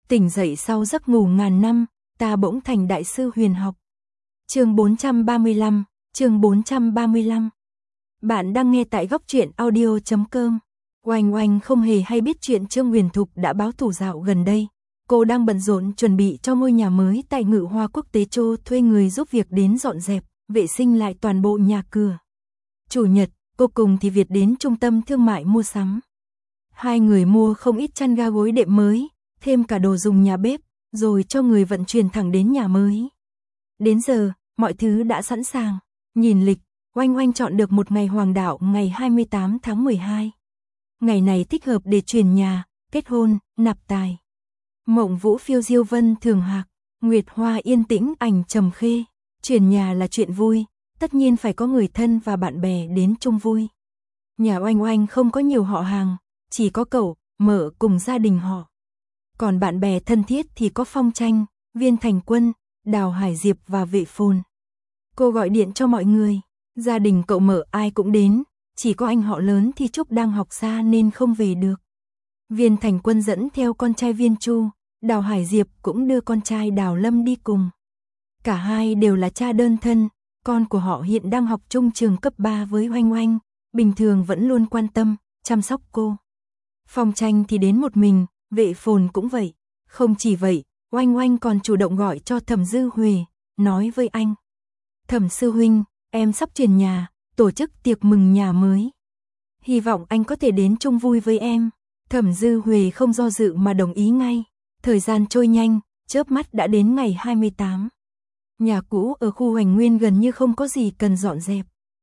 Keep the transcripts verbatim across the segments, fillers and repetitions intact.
Tỉnh dậy sau giấc ngủ ngàn năm, ta bỗng thành đại sư huyền học. Chương bốn trăm ba mươi lăm, chương bốn trăm ba mươi lăm. Bạn đang nghe tại góc truyện audio chấm com. Oanh Oanh không hề hay biết chuyện Trương Huyền Thục đã báo thù dạo gần đây. Cô đang bận rộn chuẩn bị cho ngôi nhà mới tại Ngự Hoa Quốc tế Châu, thuê người giúp việc đến dọn dẹp, vệ sinh lại toàn bộ nhà cửa. Chủ nhật, cô cùng Thì Việt đến trung tâm thương mại mua sắm. Hai người mua không ít chăn ga gối đệm mới, thêm cả đồ dùng nhà bếp, rồi cho người vận chuyển thẳng đến nhà mới. Đến giờ, mọi thứ đã sẵn sàng. Nhìn lịch, Oanh Oanh chọn được một ngày hoàng đạo ngày hai mươi tám tháng mười hai. Ngày này thích hợp để chuyển nhà, kết hôn, nạp tài. Mộng vũ phiêu diêu vân thường hạc, nguyệt hoa yên tĩnh ảnh trầm khê. Chuyển nhà là chuyện vui, tất nhiên phải có người thân và bạn bè đến chung vui. Nhà Oanh Oanh không có nhiều họ hàng, chỉ có cậu, mợ cùng gia đình họ. Còn bạn bè thân thiết thì có Phong Tranh, Viên Thành Quân, Đào Hải Diệp và Vệ Phồn. Cô gọi điện cho mọi người, gia đình cậu mợ ai cũng đến, chỉ có anh họ lớn thì Trúc đang học xa nên không về được. Viên Thành Quân dẫn theo con trai Viên Chu, Đào Hải Diệp cũng đưa con trai Đào Lâm đi cùng. Cả hai đều là cha đơn thân, con của họ hiện đang học chung trường cấp ba với Oanh Oanh, bình thường vẫn luôn quan tâm, chăm sóc cô. Phong Tranh thì đến một mình, Vệ Phồn cũng vậy. Không chỉ vậy, Oanh Oanh còn chủ động gọi cho Thẩm Dư Huệ, nói với anh. Thẩm sư huynh, em sắp chuyển nhà, tổ chức tiệc mừng nhà mới. Hy vọng anh có thể đến chung vui với em. Thẩm Dư Huệ không do dự mà đồng ý ngay. Thời gian trôi nhanh, chớp mắt đã đến ngày hai mươi tám. Nhà cũ ở khu Hoành Nguyên gần như không có gì cần dọn dẹp.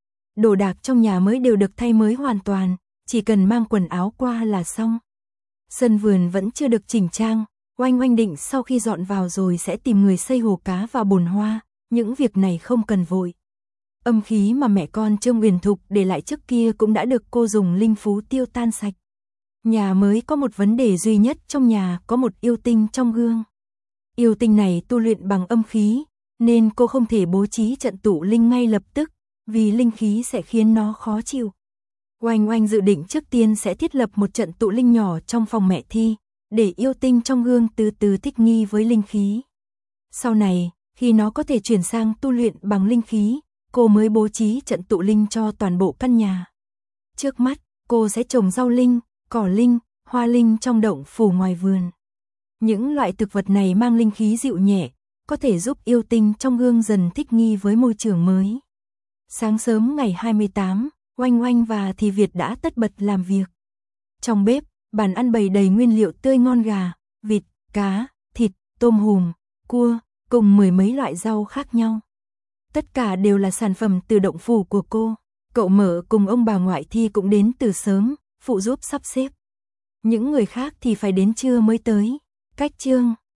Đồ đạc trong nhà mới đều được thay mới hoàn toàn, chỉ cần mang quần áo qua là xong. Sân vườn vẫn chưa được chỉnh trang, Oanh Oanh định sau khi dọn vào rồi sẽ tìm người xây hồ cá và bồn hoa, những việc này không cần vội. Âm khí mà mẹ con Trương Huyền Thục để lại trước kia cũng đã được cô dùng linh phú tiêu tan sạch. Nhà mới có một vấn đề duy nhất, trong nhà có một yêu tinh trong gương. Yêu tinh này tu luyện bằng âm khí, nên cô không thể bố trí trận tụ linh ngay lập tức, vì linh khí sẽ khiến nó khó chịu. Oanh Oanh dự định trước tiên sẽ thiết lập một trận tụ linh nhỏ trong phòng mẹ Thi, để yêu tinh trong gương từ từ thích nghi với linh khí. Sau này, khi nó có thể chuyển sang tu luyện bằng linh khí, cô mới bố trí trận tụ linh cho toàn bộ căn nhà. Trước mắt, cô sẽ trồng rau linh, cỏ linh, hoa linh trong động phủ ngoài vườn. Những loại thực vật này mang linh khí dịu nhẹ, có thể giúp yêu tinh trong gương dần thích nghi với môi trường mới. Sáng sớm ngày hai mươi tám, Oanh Oanh và Thì Việt đã tất bật làm việc. Trong bếp, bàn ăn bày đầy nguyên liệu tươi ngon, gà, vịt, cá, thịt, tôm hùm, cua, cùng mười mấy loại rau khác nhau. Tất cả đều là sản phẩm từ động phủ của cô. Cậu mợ cùng ông bà ngoại Thi cũng đến từ sớm, phụ giúp sắp xếp. Những người khác thì phải đến trưa mới tới. Cách chương